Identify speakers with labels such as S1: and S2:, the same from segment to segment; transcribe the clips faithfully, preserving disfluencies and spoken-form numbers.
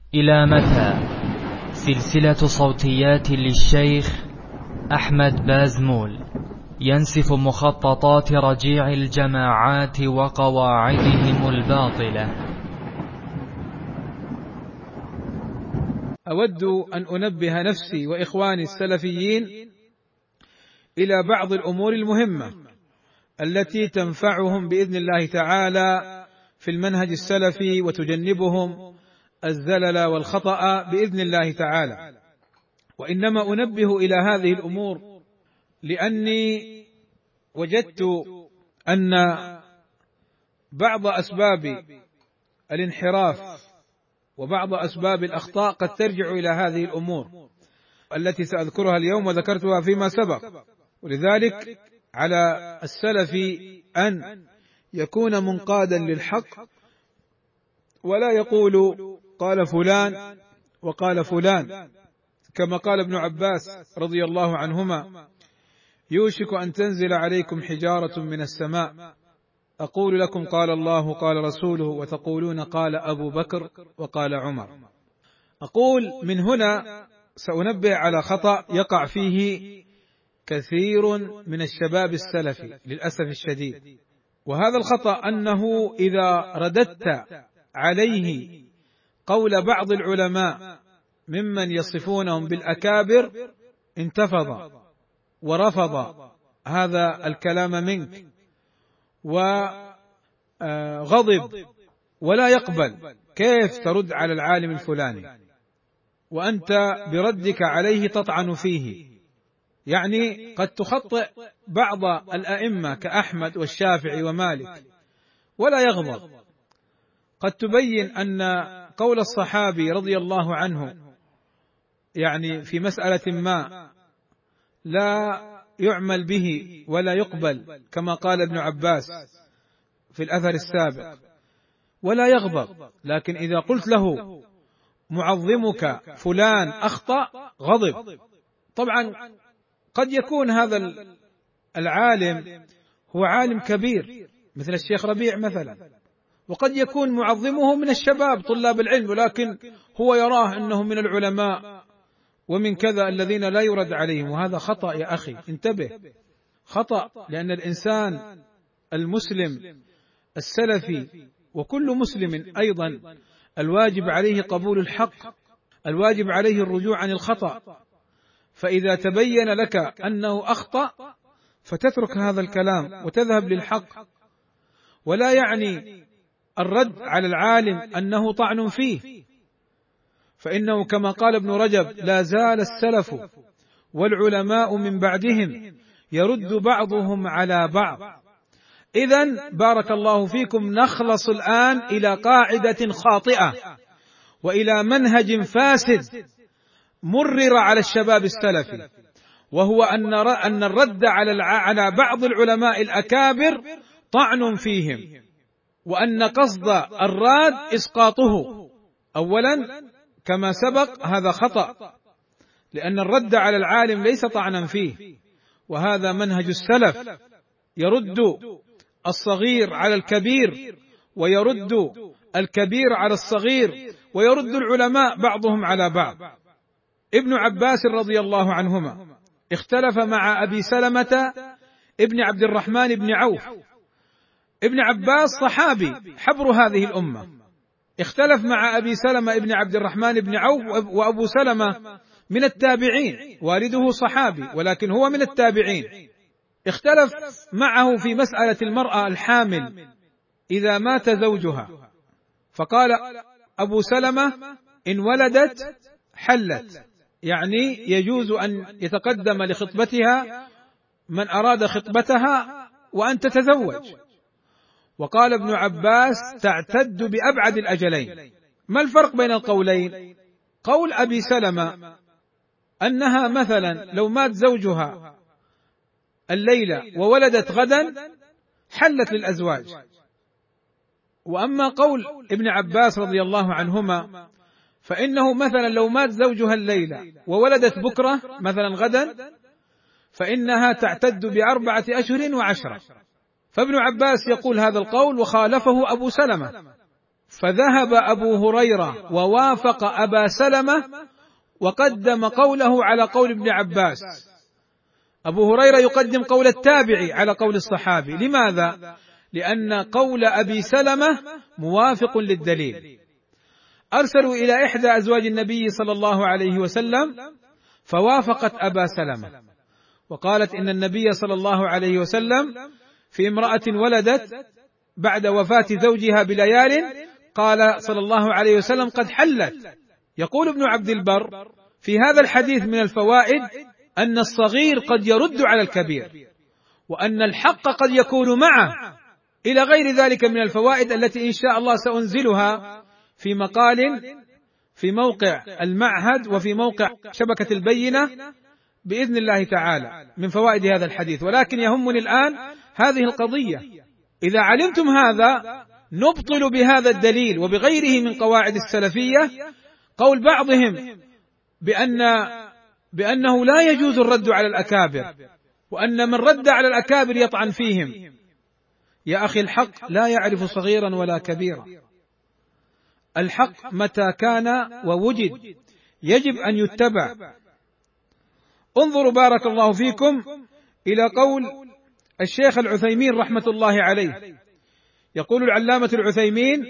S1: إلى متى؟ سلسلة صوتيات للشيخ أحمد بازمول ينسف مخططات رجيع الجماعات وقواعدهم الباطلة.
S2: أود أن أنبه نفسي وإخواني السلفيين إلى بعض الأمور المهمة التي تنفعهم بإذن الله تعالى في المنهج السلفي وتجنبهم الزلل والخطأ بإذن الله تعالى. وإنما أنبه إلى هذه الأمور لأني وجدت أن بعض أسباب الانحراف وبعض أسباب الأخطاء قد ترجع إلى هذه الأمور التي سأذكرها اليوم وذكرتها فيما سبق. ولذلك على السلف أن يكون منقادا للحق ولا يقول قال فلان وقال فلان، كما قال ابن عباس رضي الله عنهما: يوشك أن تنزل عليكم حجارة من السماء أقول لكم قال الله قال رسوله وتقولون قال أبو بكر وقال عمر. أقول من هنا سأنبه على خطأ يقع فيه كثير من الشباب السلفي للأسف الشديد، وهذا الخطأ أنه إذا رددت عليه قول بعض العلماء ممن يصفونهم بالأكابر انتفض ورفض هذا الكلام منك وغضب ولا يقبل. كيف ترد على العالم الفلاني وأنت بردك عليه تطعن فيه؟ يعني قد تخطئ بعض الأئمة كأحمد والشافعي ومالك ولا يغضب، قد تبين أن قول الصحابي رضي الله عنه يعني في مسألة ما لا يعمل به ولا يقبل كما قال ابن عباس في الأثر السابق ولا يغضب، لكن إذا قلت له معظمك فلان أخطأ غضب. طبعا قد يكون هذا العالم هو عالم كبير مثل الشيخ ربيع مثلا، وقد يكون معظمه من الشباب طلاب العلم، ولكن هو يراه أنه من العلماء ومن كذا الذين لا يرد عليهم، وهذا خطأ يا أخي، انتبه، خطأ. لأن الإنسان المسلم السلفي وكل مسلم أيضا الواجب عليه قبول الحق، الواجب عليه الرجوع عن الخطأ، فإذا تبين لك أنه أخطأ فتترك هذا الكلام وتذهب للحق، ولا يعني الرد على العالم أنه طعن فيه، فإنه كما قال ابن رجب: لا زال السلف والعلماء من بعدهم يرد بعضهم على بعض. إذن بارك الله فيكم نخلص الآن إلى قاعدة خاطئة وإلى منهج فاسد مرر على الشباب السلفي، وهو أن أن الرد على على بعض العلماء الأكابر طعن فيهم، وأن قصد الراد إسقاطه. أولا كما سبق هذا خطأ، لأن الرد على العالم ليس طعنا فيه، وهذا منهج السلف، يرد الصغير على الكبير ويرد الكبير على الصغير ويرد العلماء بعضهم على بعض. ابن عباس رضي الله عنهما اختلف مع أبي سلمة ابن عبد الرحمن بن عوف. ابن عباس صحابي حبر هذه الأمة، اختلف مع أبي سلمة ابن عبد الرحمن بن عوف، وأبو سلمة من التابعين، والده صحابي ولكن هو من التابعين. اختلف معه في مسألة المرأة الحامل إذا مات زوجها، فقال أبو سلمة: إن ولدت حلت، يعني يجوز أن يتقدم لخطبتها من أراد خطبتها وأن تتزوج. وقال ابن عباس: تعتد بأبعد الأجلين. ما الفرق بين القولين؟ قول أبي سلمة أنها مثلا لو مات زوجها الليلة وولدت غدا حلت للأزواج، وأما قول ابن عباس رضي الله عنهما فإنه مثلا لو مات زوجها الليلة وولدت بكرة مثلا غدا فإنها تعتد بأربعة أشهر وعشرة. فابن عباس يقول هذا القول وخالفه أبو سلمة، فذهب أبو هريرة ووافق أبا سلمة وقدم قوله على قول ابن عباس. أبو هريرة يقدم قول التابعي على قول الصحابي. لماذا؟ لأن قول أبي سلمة موافق للدليل. أرسلوا إلى إحدى أزواج النبي صلى الله عليه وسلم فوافقت أبا سلمة، وقالت إن النبي صلى الله عليه وسلم في امرأة ولدت بعد وفاة زوجها بليال قال صلى الله عليه وسلم قد حلت. يقول ابن عبد البر في هذا الحديث من الفوائد أن الصغير قد يرد على الكبير، وأن الحق قد يكون معه، إلى غير ذلك من الفوائد التي إن شاء الله سأنزلها في مقال في موقع المعهد وفي موقع شبكة البينة بإذن الله تعالى من فوائد هذا الحديث. ولكن يهمني الآن هذه القضية. إذا علمتم هذا نبطل بهذا الدليل وبغيره من قواعد السلفية قول بعضهم بأن بأنه لا يجوز الرد على الأكابر، وأن من رد على الأكابر يطعن فيهم. يا أخي الحق لا يعرف صغيرا ولا كبيرا، الحق متى كان ووجد يجب أن يتبع. انظروا بارك الله فيكم إلى قول الشيخ العثيمين رحمة الله عليه. يقول العلامة العثيمين: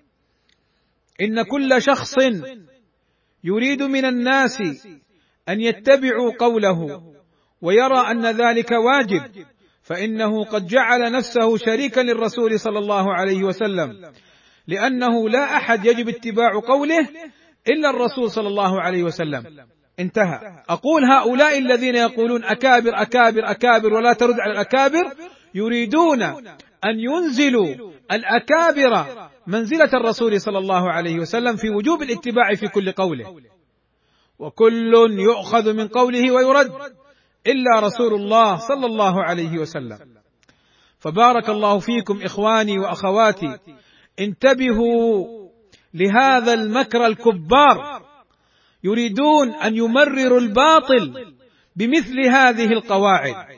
S2: إن كل شخص يريد من الناس أن يتبعوا قوله ويرى أن ذلك واجب فإنه قد جعل نفسه شريكا للرسول صلى الله عليه وسلم، لأنه لا أحد يجب اتباع قوله إلا الرسول صلى الله عليه وسلم. انتهى. أقول هؤلاء الذين يقولون أكابر أكابر أكابر ولا ترد على الأكابر يريدون أن ينزلوا الأكابر منزلة الرسول صلى الله عليه وسلم في وجوب الاتباع في كل قوله، وكل يؤخذ من قوله ويرد إلا رسول الله صلى الله عليه وسلم. فبارك الله فيكم إخواني وأخواتي، انتبهوا لهذا المكر الكبار، يريدون أن يمرروا الباطل بمثل هذه القواعد،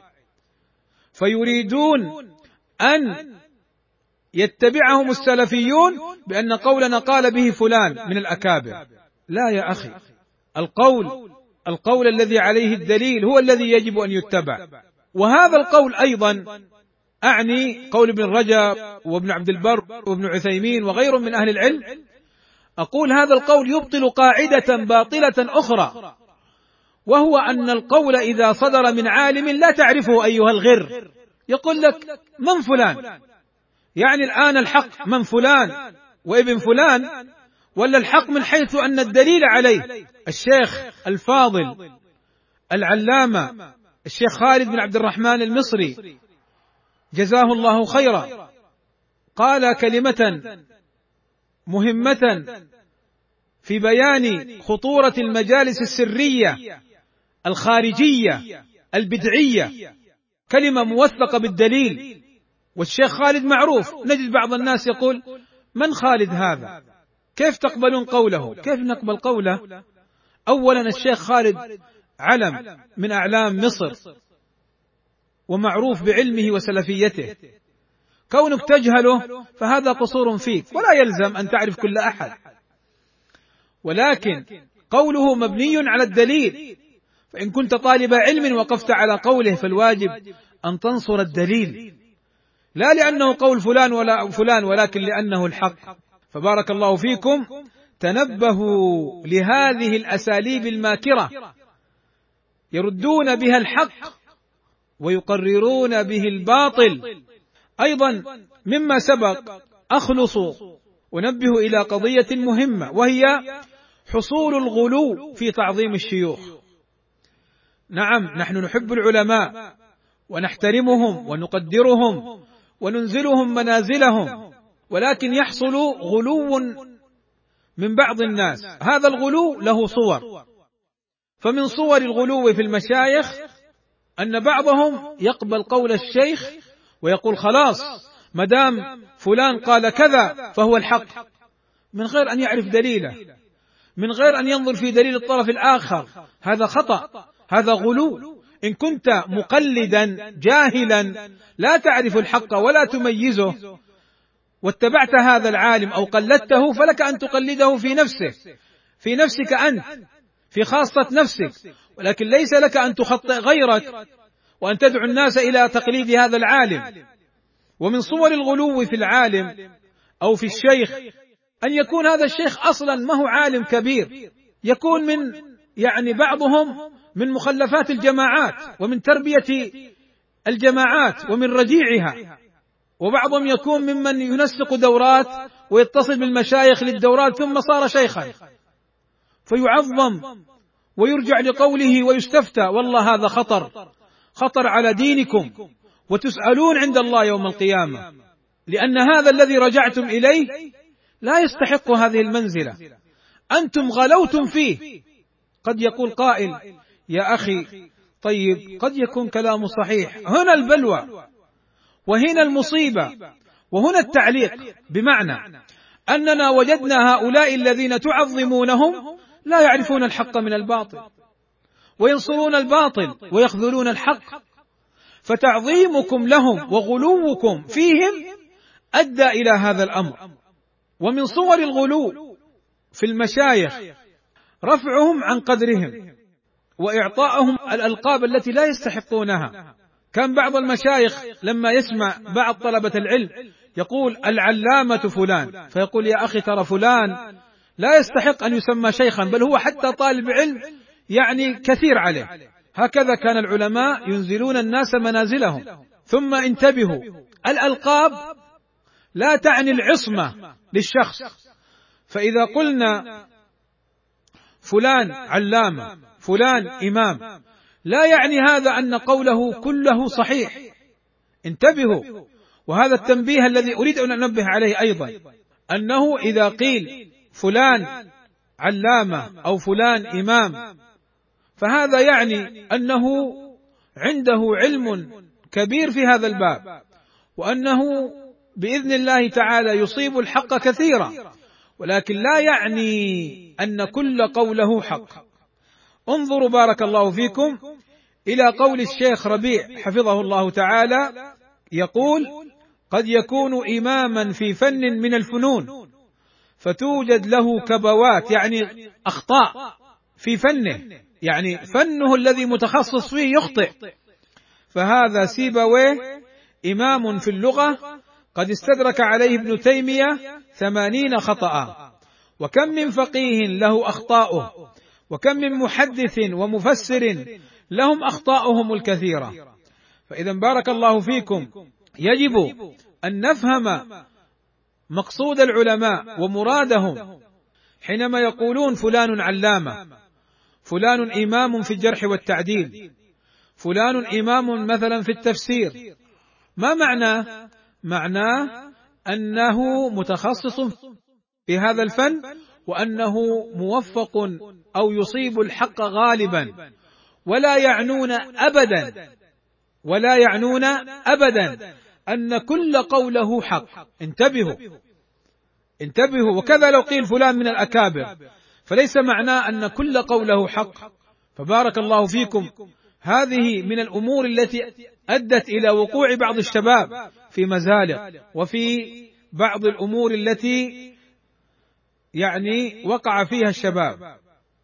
S2: فيريدون أن يتبعهم السلفيون بأن قولنا قال به فلان من الأكابر. لا يا أخي، القول القول الذي عليه الدليل هو الذي يجب أن يتبع. وهذا القول أيضا أعني قول ابن رجب وابن عبد البر وابن عثيمين وغيرهم من أهل العلم. أقول هذا القول يبطل قاعدة باطلة أخرى، وهو أن القول إذا صدر من عالم لا تعرفه أيها الغر، يقول لك من فلان، يعني الآن الحق من فلان وابن فلان، ولا الحق من حيث أن الدليل عليه. الشيخ الفاضل العلامة الشيخ خالد بن عبد الرحمن المصري جزاه الله خيرا قال كلمة مهمة في بيان خطورة المجالس السرية الخارجية البدعية، كلمة موثقة بالدليل. والشيخ خالد معروف، نجد بعض الناس يقول من خالد هذا؟ كيف تقبلون قوله؟ كيف نقبل قوله؟ أولا الشيخ خالد علم من أعلام مصر ومعروف بعلمه وسلفيته، كونك تجهله فهذا قصور فيك، ولا يلزم أن تعرف كل أحد، ولكن قوله مبني على الدليل، فإن كنت طالب علم وقفت على قوله فالواجب أن تنصر الدليل، لا لأنه قول فلان ولا فلان، ولكن لأنه الحق. فبارك الله فيكم، تنبهوا لهذه الأساليب الماكرة يردون بها الحق ويقررون به الباطل. أيضا مما سبق أخلص ونبه إلى قضية مهمة، وهي حصول الغلو في تعظيم الشيوخ. نعم، نحن نحب العلماء ونحترمهم ونقدرهم وننزلهم منازلهم، ولكن يحصل غلو من بعض الناس. هذا الغلو له صور، فمن صور الغلو في المشايخ أن بعضهم يقبل قول الشيخ ويقول خلاص مدام فلان قال كذا فهو الحق، من غير أن يعرف دليله، من غير أن ينظر في دليل الطرف الآخر. هذا خطأ، هذا غلو. إن كنت مقلدا جاهلا لا تعرف الحق ولا تميزه واتبعت هذا العالم أو قلدته فلك أن تقلده في نفسه، في نفسك أنت، في خاصة نفسك، ولكن ليس لك أن تخطئ غيرك وأن تدعو الناس إلى تقليد هذا العالم. ومن صور الغلو في العالم أو في الشيخ أن يكون هذا الشيخ أصلا ما هو عالم كبير، يكون من يعني بعضهم من مخلفات الجماعات ومن تربية الجماعات ومن رجيعها، وبعضهم يكون ممن ينسق دورات ويتصل بالمشايخ للدورات ثم صار شيخا فيعظم ويرجع لقوله ويستفتى. والله هذا خطر، خطر على دينكم وتسألون عند الله يوم القيامة، لأن هذا الذي رجعتم إليه لا يستحق هذه المنزلة، أنتم غلوتم فيه. قد يقول قائل يا أخي طيب قد يكون كلامه صحيح، هنا البلوى وهنا المصيبة وهنا التعليق، بمعنى أننا وجدنا هؤلاء الذين تعظمونهم لا يعرفون الحق من الباطل وينصرون الباطل ويخذلون الحق، فتعظيمكم لهم وغلوكم فيهم أدى إلى هذا الأمر. ومن صور الغلو في المشايخ رفعهم عن قدرهم وإعطاءهم الألقاب التي لا يستحقونها. كان بعض المشايخ لما يسمع بعض طلبة العلم يقول العلامة فلان، فيقول يا أخي ترى فلان لا يستحق أن يسمى شيخا، بل هو حتى طالب علم يعني كثير عليه. هكذا كان العلماء ينزلون الناس منازلهم. ثم انتبهوا، الألقاب لا تعني العصمة للشخص، فإذا قلنا فلان علامة فلان إمام لا يعني هذا أن قوله كله صحيح، انتبهوا. وهذا التنبيه الذي أريد أن أنبه عليه أيضا، أنه إذا قيل فلان علامة أو فلان إمام فهذا يعني أنه عنده علم كبير في هذا الباب، وأنه بإذن الله تعالى يصيب الحق كثيرا، ولكن لا يعني أن كل قوله حق. انظروا بارك الله فيكم إلى قول الشيخ ربيع حفظه الله تعالى، يقول قد يكون إماما في فن من الفنون فتوجد له كبوات، يعني أخطاء في فنه، يعني فنه الذي متخصص فيه يخطئ، فهذا سيبويه إمام في اللغة قد استدرك عليه ابن تيمية ثمانين خطأ، وكم من فقيه له أخطاؤه، وكم من محدث ومفسر لهم أخطاؤهم الكثيرة. فإذا بارك الله فيكم يجب أن نفهم مقصود العلماء ومرادهم حينما يقولون فلان علامة، فلان إمام في الجرح والتعديل، فلان إمام مثلا في التفسير. ما معناه؟ معناه أنه متخصص في هذا الفن، وأنه موفق أو يصيب الحق غالبا، ولا يعنون أبدا ولا يعنون أبدا أن كل قوله حق. انتبهوا انتبهوا. وكذا لو قيل فلان من الأكابر فليس معناه أن كل قوله حق. فبارك الله فيكم، هذه من الأمور التي أدت إلى وقوع بعض الشباب في مزالق، وفي بعض الأمور التي يعني وقع فيها الشباب.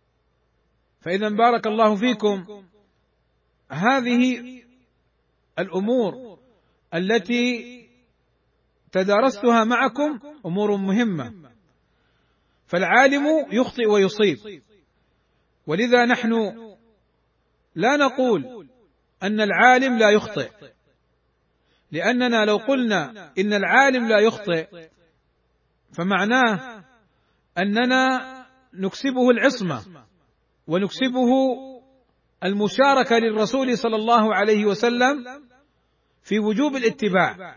S2: فإذا بارك الله فيكم، هذه الأمور التي تدارستها معكم أمور مهمة، فالعالم يخطئ ويصيب، ولذا نحن لا نقول أن العالم لا يخطئ، لأننا لو قلنا إن العالم لا يخطئ فمعناه أننا نكسبه العصمة ونكسبه المشاركة للرسول صلى الله عليه وسلم في وجوب الاتباع،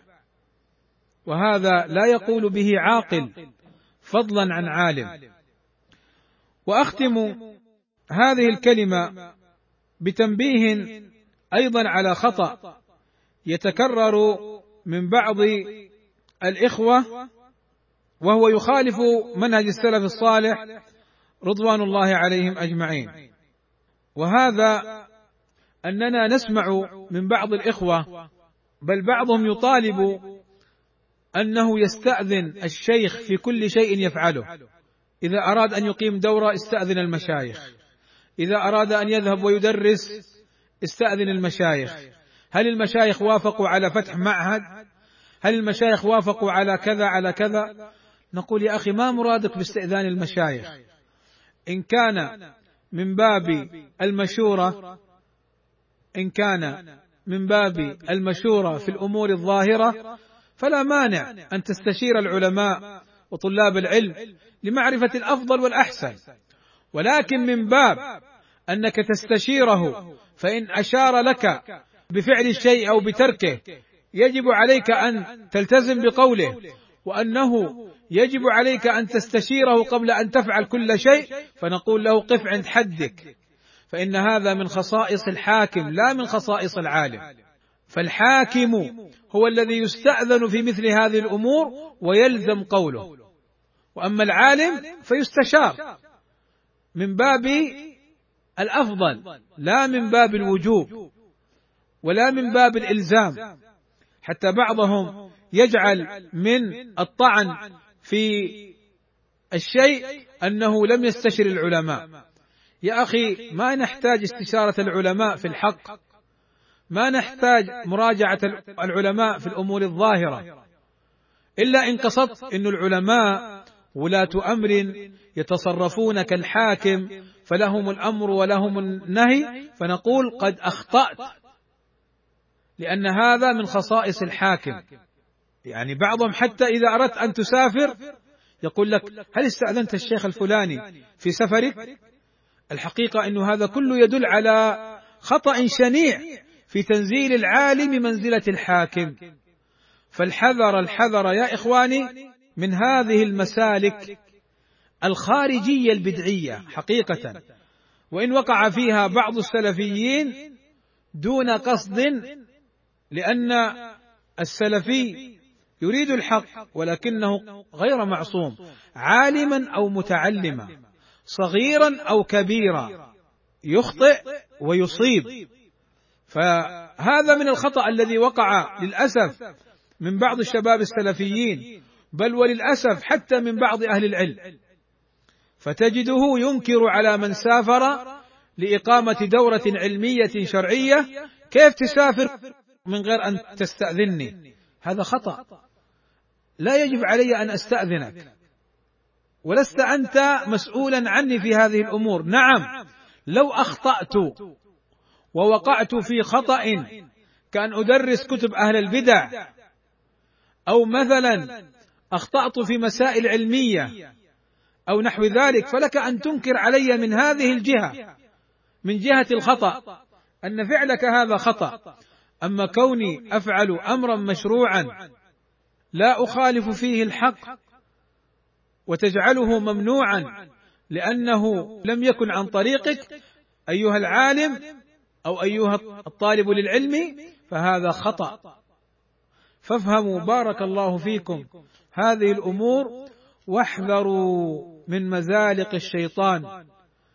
S2: وهذا لا يقول به عاقل فضلا عن عالم. وأختم هذه الكلمة بتنبيه أيضا على خطأ يتكرر من بعض الإخوة، وهو يخالف منهج السلف الصالح رضوان الله عليهم أجمعين، وهذا أننا نسمع من بعض الإخوة، بل بعضهم يطالب أنه يستأذن الشيخ في كل شيء يفعله. إذا أراد أن يقيم دورة استأذن المشايخ، إذا أراد أن يذهب ويدرس استأذن المشايخ. هل المشايخ وافقوا على فتح معهد؟ هل المشايخ وافقوا على كذا على كذا؟ نقول يا أخي ما مرادك باستئذان المشايخ؟ إن كان من باب المشورة إن كان من باب المشورة في الأمور الظاهرة فلا مانع أن تستشير العلماء وطلاب العلم لمعرفة الأفضل والأحسن، ولكن من باب أنك تستشيره فإن أشار لك بفعل الشيء أو بتركه يجب عليك أن تلتزم بقوله، وأنه يجب عليك أن تستشيره قبل أن تفعل كل شيء، فنقول له قف عند حدك، فإن هذا من خصائص الحاكم لا من خصائص العالم. فالحاكم هو الذي يستأذن في مثل هذه الأمور ويلزم قوله، وأما العالم فيستشار من باب الأفضل لا من باب الوجوب ولا من باب الإلزام. حتى بعضهم يجعل من الطعن في الشيء أنه لم يستشر العلماء. يا أخي ما نحتاج استشارة العلماء في الحق، ما نحتاج مراجعة العلماء في الأمور الظاهرة، إلا إن قصدت أن العلماء ولاة أمر يتصرفون كالحاكم فلهم الأمر ولهم النهي، فنقول قد أخطأت، لأن هذا من خصائص الحاكم. يعني بعضهم حتى إذا أردت أن تسافر يقول لك هل استأذنت الشيخ الفلاني في سفرك؟ الحقيقة أن هذا كله يدل على خطأ شنيع في تنزيل العالم منزلة الحاكم. فالحذر الحذر يا إخواني من هذه المسالك الخارجية البدعية حقيقة، وإن وقع فيها بعض السلفيين دون قصد، لأن السلفي يريد الحق ولكنه غير معصوم، عالما أو متعلما، صغيرا أو كبيرا، يخطئ ويصيب. فهذا من الخطأ الذي وقع للأسف من بعض الشباب السلفيين، بل وللأسف حتى من بعض أهل العلم، فتجده ينكر على من سافر لإقامة دورة علمية شرعية كيف تسافر من غير أن تستأذنني؟ هذا خطأ، لا يجب علي أن أستأذنك، ولست أنت مسؤولا عني في هذه الأمور. نعم لو أخطأت ووقعت في خطأ كأن أدرس كتب أهل البدع، أو مثلا أخطأت في مسائل علمية أو نحو ذلك، فلك أن تنكر علي من هذه الجهة، من جهة الخطأ، أن فعلك هذا خطأ. أما كوني أفعل أمرا مشروعا لا أخالف فيه الحق وتجعله ممنوعا لأنه لم يكن عن طريقك أيها العالم أو أيها الطالب للعلم، فهذا خطأ. فافهموا بارك الله فيكم هذه الأمور، واحذروا من مزالق الشيطان،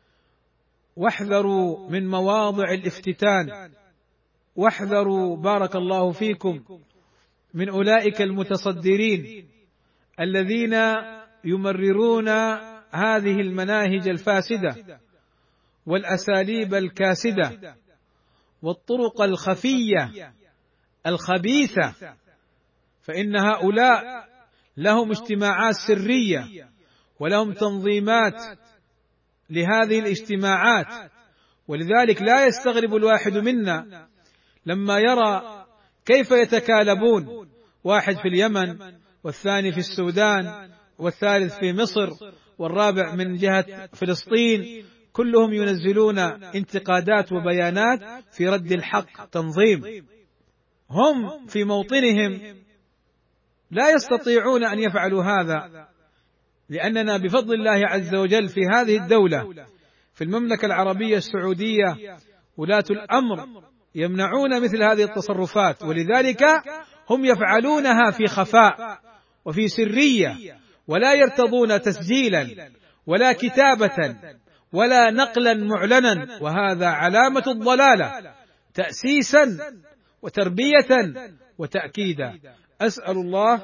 S2: واحذروا من مواضع الافتتان، واحذروا بارك الله فيكم من أولئك المتصدرين الذين يمررون هذه المناهج الفاسدة والأساليب الكاسدة والطرق الخفية الخبيثة، فإن هؤلاء لهم اجتماعات سرية ولهم تنظيمات لهذه الاجتماعات، ولذلك لا يستغرب الواحد منا لما يرى كيف يتكالبون، واحد في اليمن والثاني في السودان والثالث في مصر والرابع من جهة فلسطين، كلهم ينزلون انتقادات وبيانات في رد الحق. تنظيم، هم في موطنهم لا يستطيعون أن يفعلوا هذا، لأننا بفضل الله عز وجل في هذه الدولة في المملكة العربية السعودية ولاة الأمر يمنعون مثل هذه التصرفات، ولذلك هم يفعلونها في خفاء وفي سرية، ولا يرتضون تسجيلا ولا كتابة ولا نقلا معلنا، وهذا علامة الضلالة تأسيسا وتربية وتأكيدا. أسأل الله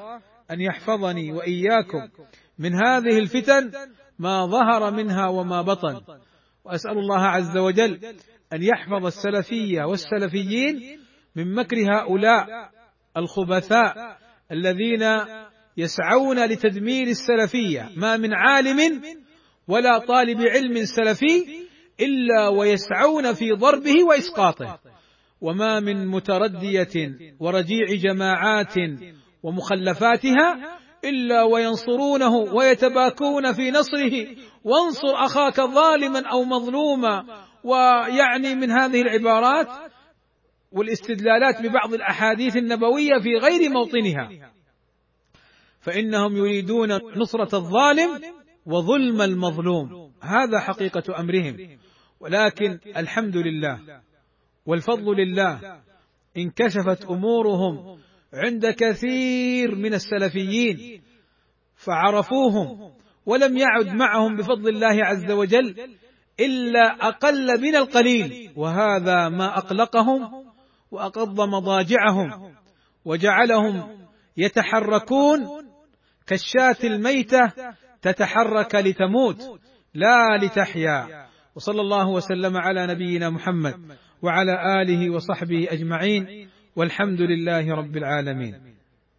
S2: أن يحفظني وإياكم من هذه الفتن ما ظهر منها وما بطن، وأسأل الله عز وجل أن يحفظ السلفية والسلفيين من مكر هؤلاء الخبثاء الذين يسعون لتدمير السلفية. ما من عالم ولا طالب علم سلفي إلا ويسعون في ضربه وإسقاطه، وما من متردية ورجيع جماعات ومخلفاتها إلا وينصرونه ويتباكون في نصره، وانصر أخاك ظالما أو مظلوما، ويعني من هذه العبارات والاستدلالات ببعض الأحاديث النبوية في غير موطنها، فإنهم يريدون نصرة الظالم وظلم المظلوم، هذا حقيقة أمرهم. ولكن الحمد لله والفضل لله انكشفت أمورهم عند كثير من السلفيين فعرفوهم، ولم يعد معهم بفضل الله عز وجل إلا أقل من القليل، وهذا ما أقلقهم وأقض مضاجعهم وجعلهم يتحركون كالشاة الميتة تتحرك لتموت لا لتحيا. وصلى الله وسلم على نبينا محمد وعلى آله وصحبه أجمعين، والحمد لله رب العالمين.